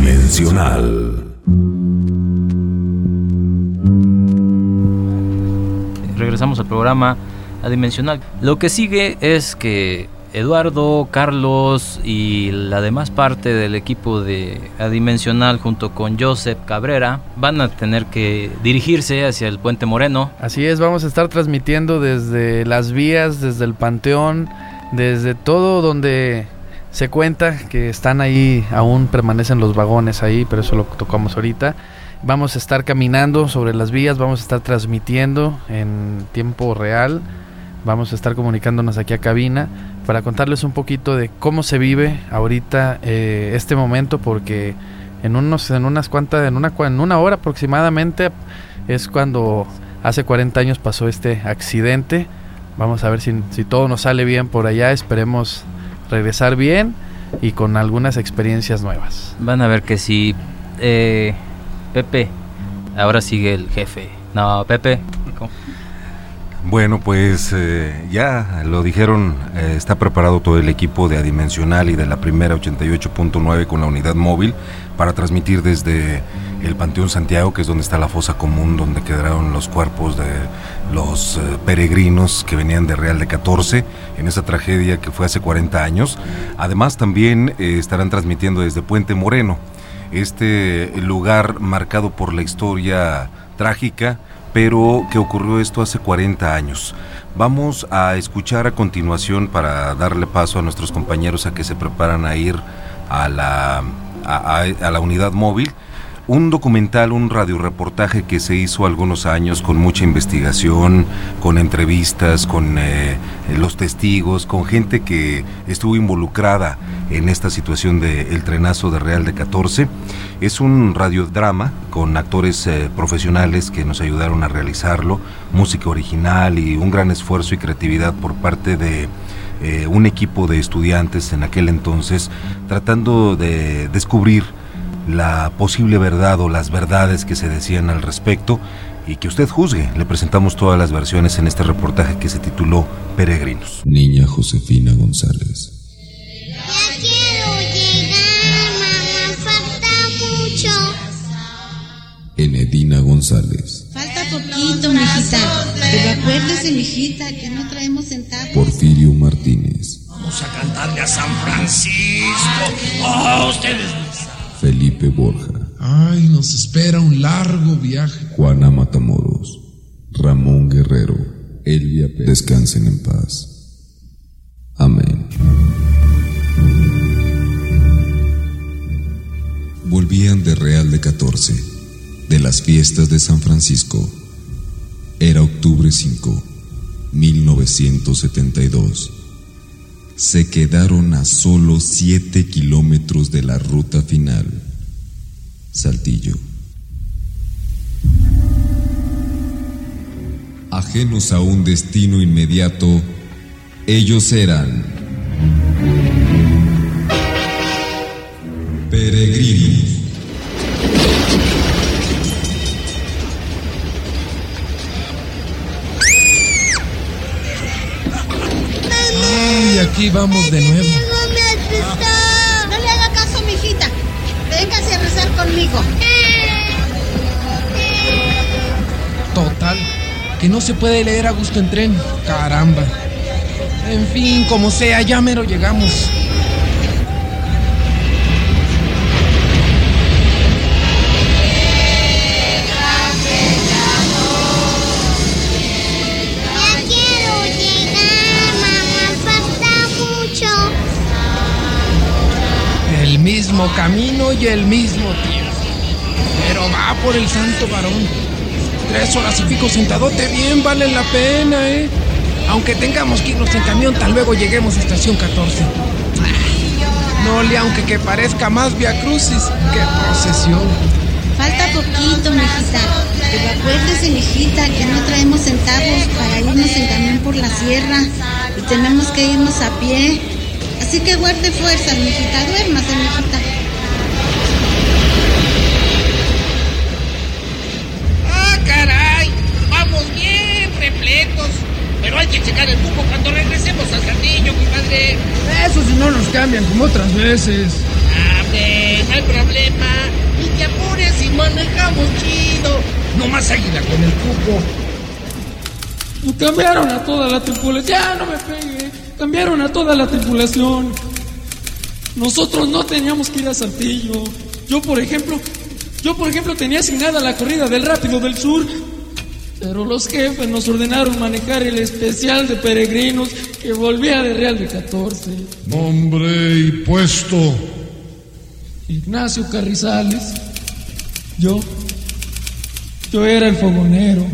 Adimensional. Regresamos al programa Adimensional. Lo que sigue es que Eduardo, Carlos y la demás parte del equipo de Adimensional junto con Joseph Cabrera van a tener que dirigirse hacia el Puente Moreno. Así es, vamos a estar transmitiendo desde las vías, desde el Panteón, desde todo donde se cuenta que están ahí, aún permanecen los vagones ahí, pero eso lo tocamos ahorita. Vamos a estar caminando sobre las vías, vamos a estar transmitiendo en tiempo real, vamos a estar comunicándonos aquí a cabina para contarles un poquito de cómo se vive ahorita este momento, porque en una hora aproximadamente es cuando hace 40 años pasó este accidente. Vamos a ver si todo nos sale bien por allá, esperemos regresar bien y con algunas experiencias nuevas. Van a ver que sí. Pepe, ahora sigue el jefe. No, Pepe. ¿Cómo? Bueno, pues ya lo dijeron, está preparado todo el equipo de Adimensional y de la primera 88.9 con la unidad móvil para transmitir desde el Panteón Santiago, que es donde está la fosa común, donde quedaron los cuerpos de los peregrinos que venían de Real de 14 en esa tragedia que fue hace 40 años. Además también estarán transmitiendo desde Puente Moreno, este lugar marcado por la historia trágica, pero que ocurrió esto hace 40 años. Vamos a escuchar a continuación, para darle paso a nuestros compañeros a que se preparan a ir a la unidad móvil, un documental, un radioreportaje que se hizo algunos años con mucha investigación, con entrevistas, con los testigos, con gente que estuvo involucrada en esta situación del trenazo de Real de 14. Es un radiodrama con actores profesionales que nos ayudaron a realizarlo, música original y un gran esfuerzo y creatividad por parte de un equipo de estudiantes en aquel entonces, tratando de descubrir la posible verdad o las verdades que se decían al respecto, y que usted juzgue. Le presentamos todas las versiones en este reportaje que se tituló Peregrinos. Niña Josefina González. Ya quiero llegar, mamá, falta mucho. Enedina González. Falta poquito, mijita. Pero acuérdese, mijita, que no traemos centavos. Porfirio Martínez. Vamos a cantarle a San Francisco. ¡Oh, ustedes! Felipe Borja. Ay, nos espera un largo viaje. Juana Matamoros. Ramón Guerrero. Elvia Pérez. Descansen en paz. Amén. Volvían de Real de 14, de las fiestas de San Francisco. Era octubre 5, 1972. Se quedaron a solo 7 kilómetros de la ruta final, Saltillo. Ajenos a un destino inmediato, ellos eran peregrinos. Aquí vamos de nuevo. No le haga caso, mijita. Véngase a rezar conmigo. Total, que no se puede leer a gusto en tren. Caramba. En fin, como sea, ya mero llegamos. El mismo camino y el mismo tiempo. Pero va por el santo varón. 3 horas y pico sentadote bien valen la pena, Aunque tengamos que irnos en camión, tal luego lleguemos a estación 14. No le aunque que parezca más Via Crucis que procesión. Falta poquito, mijita. Pero acuérdese, mijita, que no traemos centavos para irnos en camión por la sierra y tenemos que irnos a pie. Así que guarde fuerzas, mijita. Duérmase, mijita. ¡Ah, caray! Vamos bien repletos. Pero hay que checar el cupo cuando regresemos al Saltillo, compadre. Eso si no nos cambian como otras veces. No hay problema. manejamos chido. Nomás Águila con el cupo. Cambiaron a toda la tripulación. Ya, no me pegue. Cambiaron a toda la tripulación. Nosotros no teníamos que ir a Saltillo. Yo, por ejemplo, tenía asignada la corrida del Rápido del Sur. Pero los jefes nos ordenaron manejar el especial de peregrinos que volvía de Real de 14. Nombre y puesto. Ignacio Carrizales. Yo era el fogonero.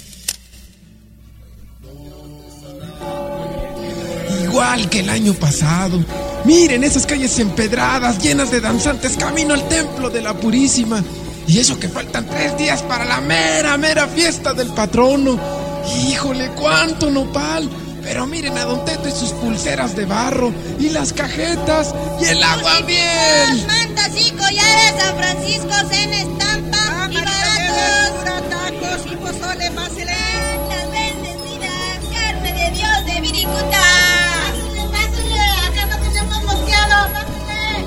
Igual que el año pasado. Miren esas calles empedradas, llenas de danzantes, camino al templo de la Purísima. Y eso que faltan 3 días para la mera fiesta del patrono. Híjole, cuánto nopal. Pero miren a Don Teto y sus pulseras de barro, y las cajetas, y el aguamiel. Mantas y collares San Francisco en estampa y baratos. Tacos y pozole más las bendecidas, carne de Dios de Viricutá. Pásale, acá no tenemos moteado, pásale.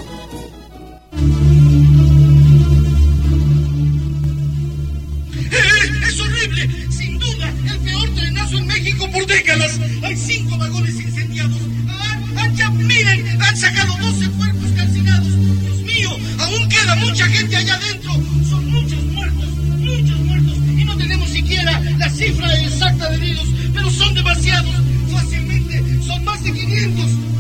¡Es horrible! Sin duda, el peor trenazo en México por décadas. Hay 5 vagones incendiados. ¡Ya miren! Han sacado 12 cuerpos calcinados. Dios mío, aún queda mucha gente allá adentro. Son muchos muertos. Y no tenemos siquiera la cifra exacta de heridos. Pero son demasiados. Fácilmente son más de 500.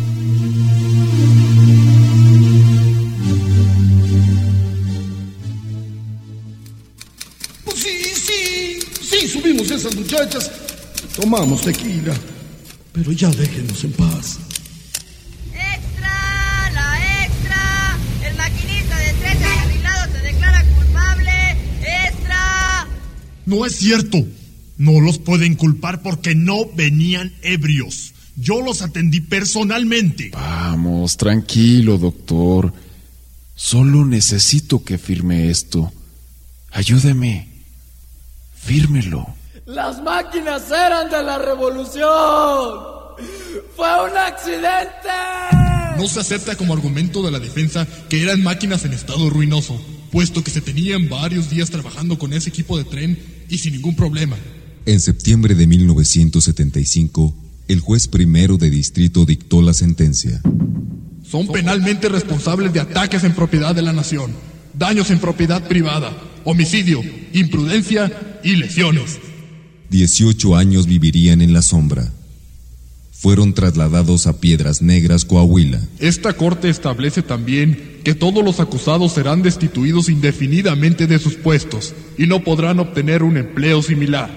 Pues sí, subimos esas muchachas. Tomamos tequila. Pero ya déjenos en paz. ¡Extra! ¡La extra! El maquinista de 13 acarrilados se declara culpable. ¡Extra! No es cierto. No los pueden culpar porque no venían ebrios. Yo los atendí personalmente. Vamos, tranquilo, doctor. Solo necesito que firme esto. Ayúdeme. Fírmelo. Las máquinas eran de la revolución. ¡Fue un accidente! No se acepta como argumento de la defensa que eran máquinas en estado ruinoso, puesto que se tenían varios días trabajando con ese equipo de tren y sin ningún problema. En septiembre de 1975, el juez primero de distrito dictó la sentencia. Son penalmente responsables de ataques en propiedad de la nación, daños en propiedad privada, homicidio, imprudencia y lesiones. 18 años vivirían en la sombra. Fueron trasladados a Piedras Negras, Coahuila. Esta corte establece también que todos los acusados serán destituidos indefinidamente de sus puestos y no podrán obtener un empleo similar.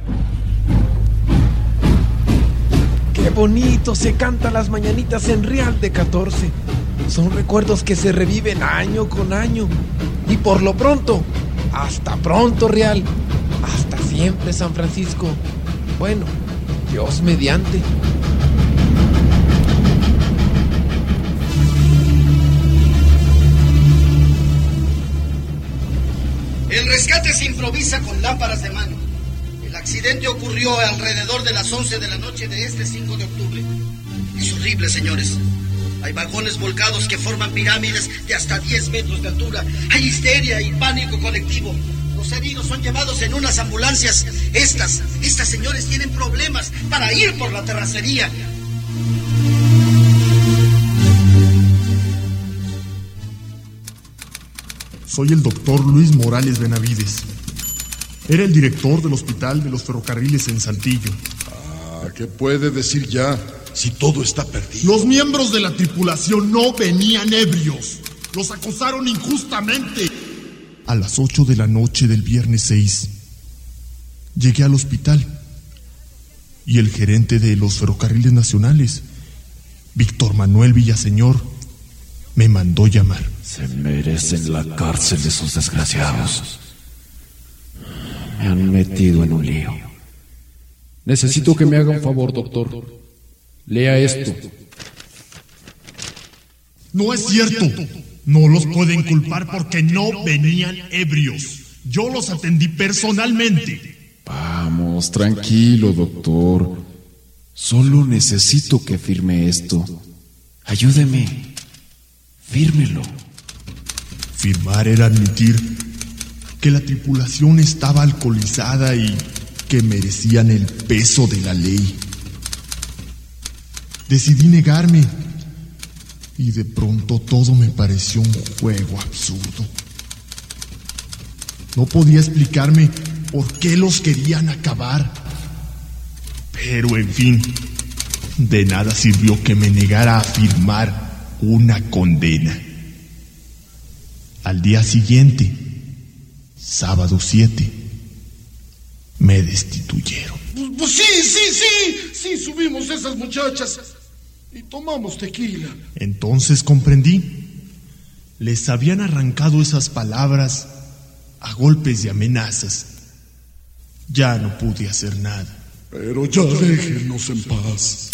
Qué bonito se cantan las mañanitas en Real de 14. Son recuerdos que se reviven año con año. Y por lo pronto, hasta pronto, Real. Hasta siempre, San Francisco. Bueno, Dios mediante. El rescate se improvisa con lámparas de mano. El accidente ocurrió alrededor de las 11 de la noche de este 5 de octubre. Es horrible, señores. Hay vagones volcados que forman pirámides de hasta 10 metros de altura. Hay histeria y pánico colectivo. Los heridos son llevados en unas ambulancias. Estas señores tienen problemas para ir por la terracería. Soy el doctor Luis Morales Benavides. Era el director del hospital de los ferrocarriles en Saltillo. ¿Qué puede decir ya si todo está perdido? Los miembros de la tripulación no venían ebrios. Los acusaron injustamente. A las 8 de la noche del viernes 6, llegué al hospital y el gerente de los ferrocarriles nacionales, Víctor Manuel Villaseñor, me mandó llamar. Se merecen la cárcel esos desgraciados. Me han metido en un lío. Necesito que me haga un favor, doctor. Lea esto. No es cierto. No los pueden culpar porque no venían ebrios. Yo los atendí personalmente. Vamos, tranquilo, doctor. Solo necesito que firme esto. Ayúdeme. Fírmelo. Firmar era admitir que la tripulación estaba alcoholizada y que merecían el peso de la ley. Decidí negarme y de pronto todo me pareció un juego absurdo. No podía explicarme por qué los querían acabar. Pero en fin, de nada sirvió que me negara a firmar una condena. Al día siguiente, sábado 7, me destituyeron. Pues sí, subimos esas muchachas y tomamos tequila. Entonces comprendí. Les habían arrancado esas palabras a golpes y amenazas. Ya no pude hacer nada. Pero ya déjenos en paz.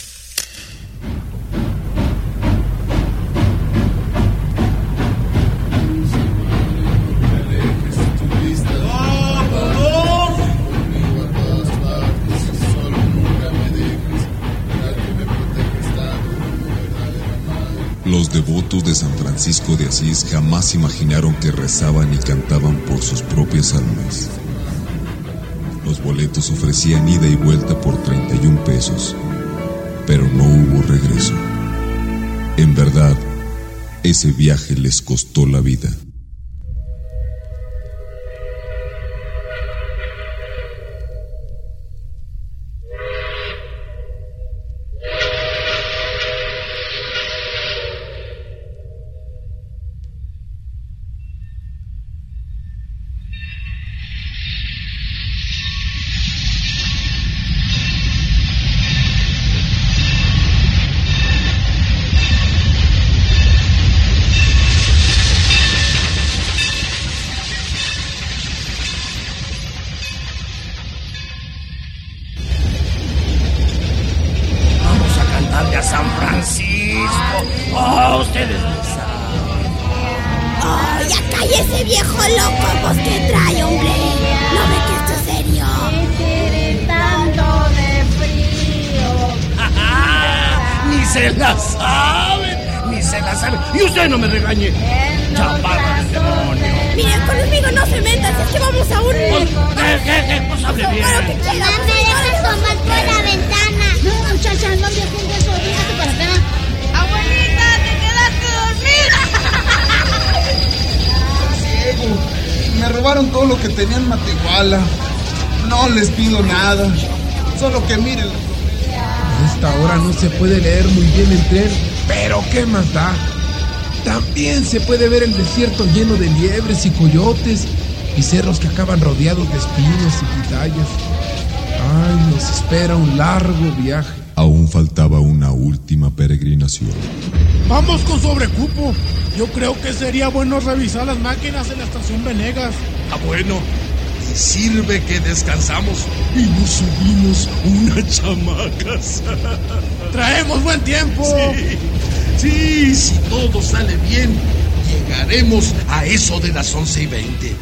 Los devotos de San Francisco de Asís jamás imaginaron que rezaban y cantaban por sus propias almas. Los boletos ofrecían ida y vuelta por 31 pesos, pero no hubo regreso. En verdad, ese viaje les costó la vida. San Francisco. Oh, ustedes no saben. Oh, ya cállese, viejo loco. ¿Vos qué trae, hombre? ¿No ve que esto es serio? Tanto de frío. Ni se la saben. Y usted no me regañe. Chapada del demonio. Miren, conmigo no se metan. Es que vamos a un... ¿Qué? Pues hable bien. Claro que quiera. No me dejes asomar por la ventana. No, muchacha, no dejes de eso. Dígate para acá. Abuelita, te quedaste dormida. Ciego. Me robaron todo lo que tenía en Matehuala. No les pido nada. Solo que miren. A esta hora no se puede leer muy bien el tren, pero ¿qué más da? También se puede ver el desierto lleno de liebres y coyotes y cerros que acaban rodeados de espinos y pitayas. Ay, nos espera un largo viaje. Aún faltaba una última peregrinación. Vamos con sobrecupo. Yo creo que sería bueno revisar las máquinas en la estación Venegas. Ah, bueno. Y sirve que descansamos y nos subimos unas chamacas. Traemos buen tiempo. Sí, si todo sale bien, llegaremos a eso de las 11:20.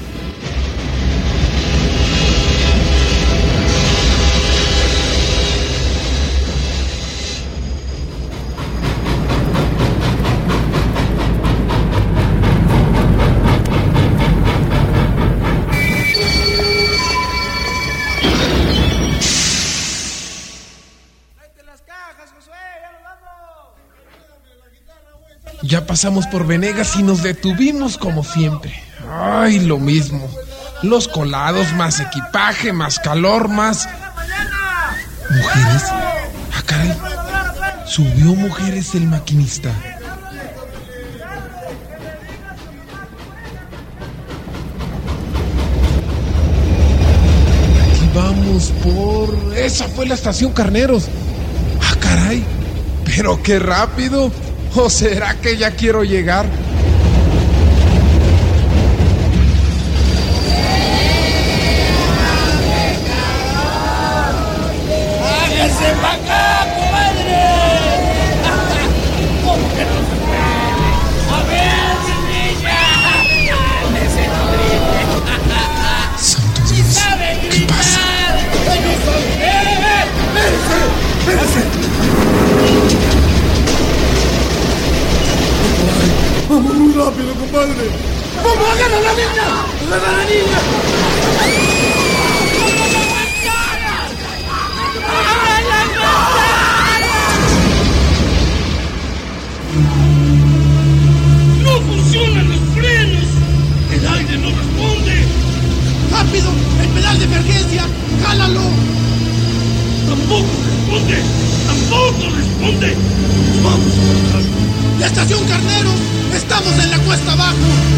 Ya pasamos por Venegas y nos detuvimos como siempre. Ay, lo mismo. Los colados, más equipaje, más calor, más... ¿Mujeres? Ah, caray. Subió mujeres el maquinista. Aquí vamos por... Esa fue la estación Carneros. Ah, caray. Pero qué rápido. ¿O será que ya quiero llegar? ¡Hágase para acá, comadre! ¿Cómo que no se puede? ¡A ver, niña! ¡Hágase, madrina! Santo Dios, ¿qué pasa? ¡Espérese! Vamos muy rápido, compadre. ¡Vamos, agarra a la niña! ¡Agarra a la niña! ¡No funcionan los frenos! ¡El aire no responde! ¡Rápido! ¡El pedal de emergencia! ¡Jálalo! ¡Tampoco responde! ¡Tampoco responde! ¡Vamos! ¡La estación Carneros! ¡Estamos en la cuesta abajo!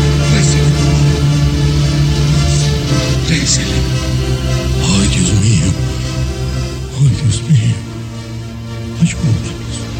Résele. ¡Ay, Dios mío! ¡Ay, Dios mío! ¡Ayúdanos!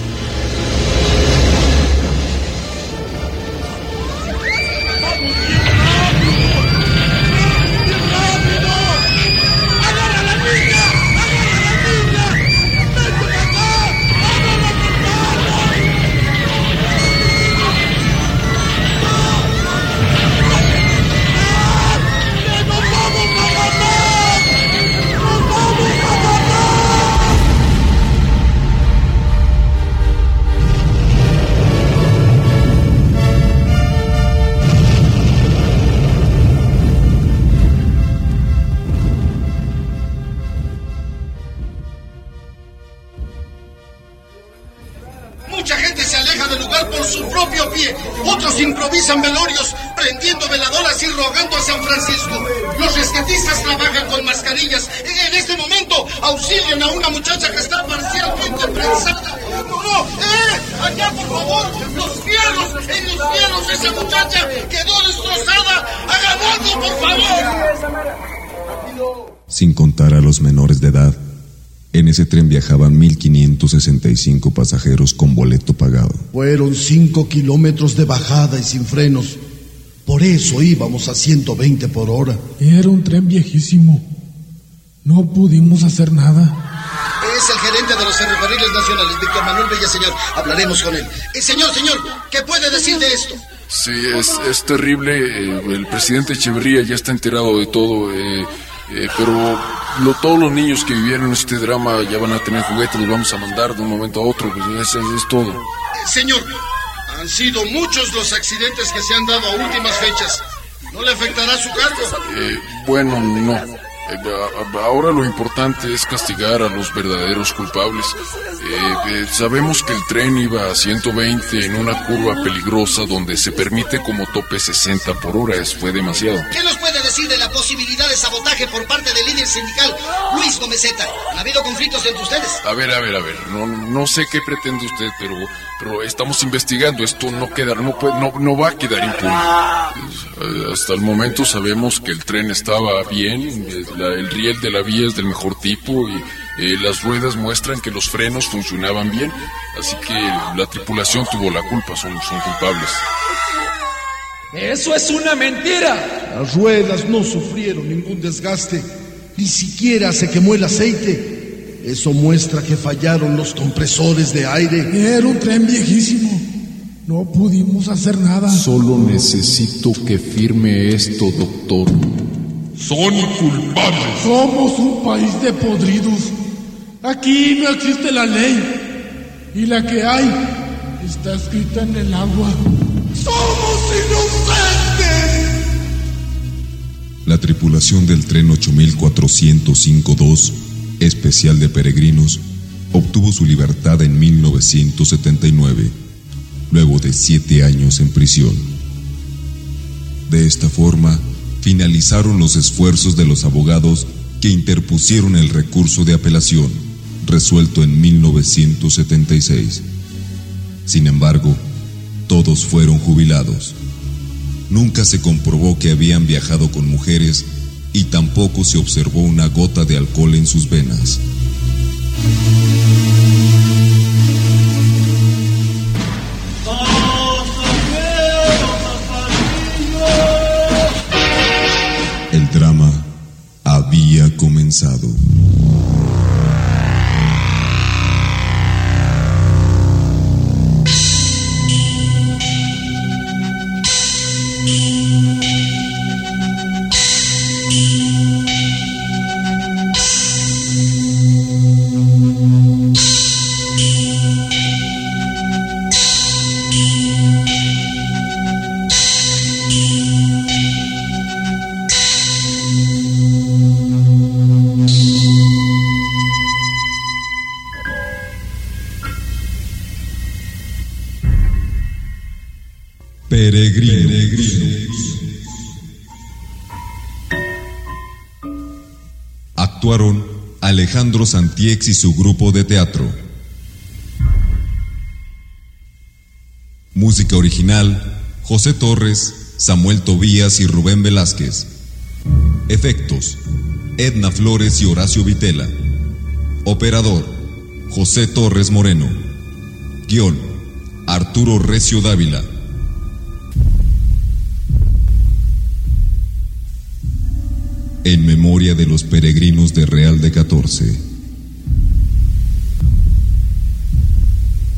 Mucha gente se aleja del lugar por su propio pie. Otros improvisan velorios, prendiendo veladoras y rogando a San Francisco. Los rescatistas trabajan con mascarillas. En este momento, auxilien a una muchacha que está parcialmente prensada. ¡No! ¡Allá, por favor! ¡Los fierros! ¡En los fierros! ¡Esa muchacha quedó destrozada! ¡Hagan algo, por favor! Sin contar a los menores de edad, en ese tren viajaban 1,565 pasajeros con boleto pagado. Fueron 5 kilómetros de bajada y sin frenos. Por eso íbamos a 120 por hora. Era un tren viejísimo. No pudimos hacer nada. Es el gerente de los ferrocarriles nacionales, Víctor Manuel Villaseñor. Hablaremos con él. Señor, ¿qué puede decir de esto? Sí, es terrible. El presidente Echeverría ya está enterado de todo. Pero todos los niños que vivieron este drama ya van a tener juguetes, los vamos a mandar de un momento a otro. Eso es todo. Señor, han sido muchos los accidentes que se han dado a últimas fechas. ¿No le afectará su cargo? Bueno, no. Ahora lo importante es castigar a los verdaderos culpables. Sabemos que el tren iba a 120 en una curva peligrosa donde se permite como tope 60 por hora. Fue demasiado. ¿Qué nos puede decir de la posibilidad de sabotaje por parte del líder sindical, Luis Gomezeta? ¿Han habido conflictos entre ustedes? A ver. No sé qué pretende usted, pero estamos investigando. Esto no va a quedar impune. Hasta el momento sabemos que el tren estaba bien. El riel de la vía es del mejor tipo y las ruedas muestran que los frenos funcionaban bien, así que la tripulación tuvo la culpa, son culpables. ¡Eso es una mentira! Las ruedas no sufrieron ningún desgaste, ni siquiera se quemó el aceite. Eso muestra que fallaron los compresores de aire. Era un tren viejísimo. No pudimos hacer nada. Solo necesito que firme esto, doctor. Son culpables. Somos un país de podridos. Aquí no existe la ley. Y la que hay está escrita en el agua. ¡Somos inocentes! La tripulación del tren 8405-2, especial de peregrinos, obtuvo su libertad en 1979, luego de 7 años en prisión. De esta forma, finalizaron los esfuerzos de los abogados que interpusieron el recurso de apelación, resuelto en 1976. Sin embargo, todos fueron jubilados. Nunca se comprobó que habían viajado con mujeres y tampoco se observó una gota de alcohol en sus venas. El drama había comenzado. Actuaron Alejandro Santiex y su grupo de teatro. Música original: José Torres, Samuel Tobías y Rubén Velázquez. Efectos: Edna Flores y Horacio Vitela. Operador: José Torres Moreno. Guión: Arturo Recio Dávila. En memoria de los peregrinos de Real de 14.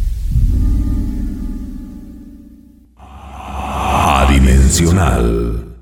Adimensional.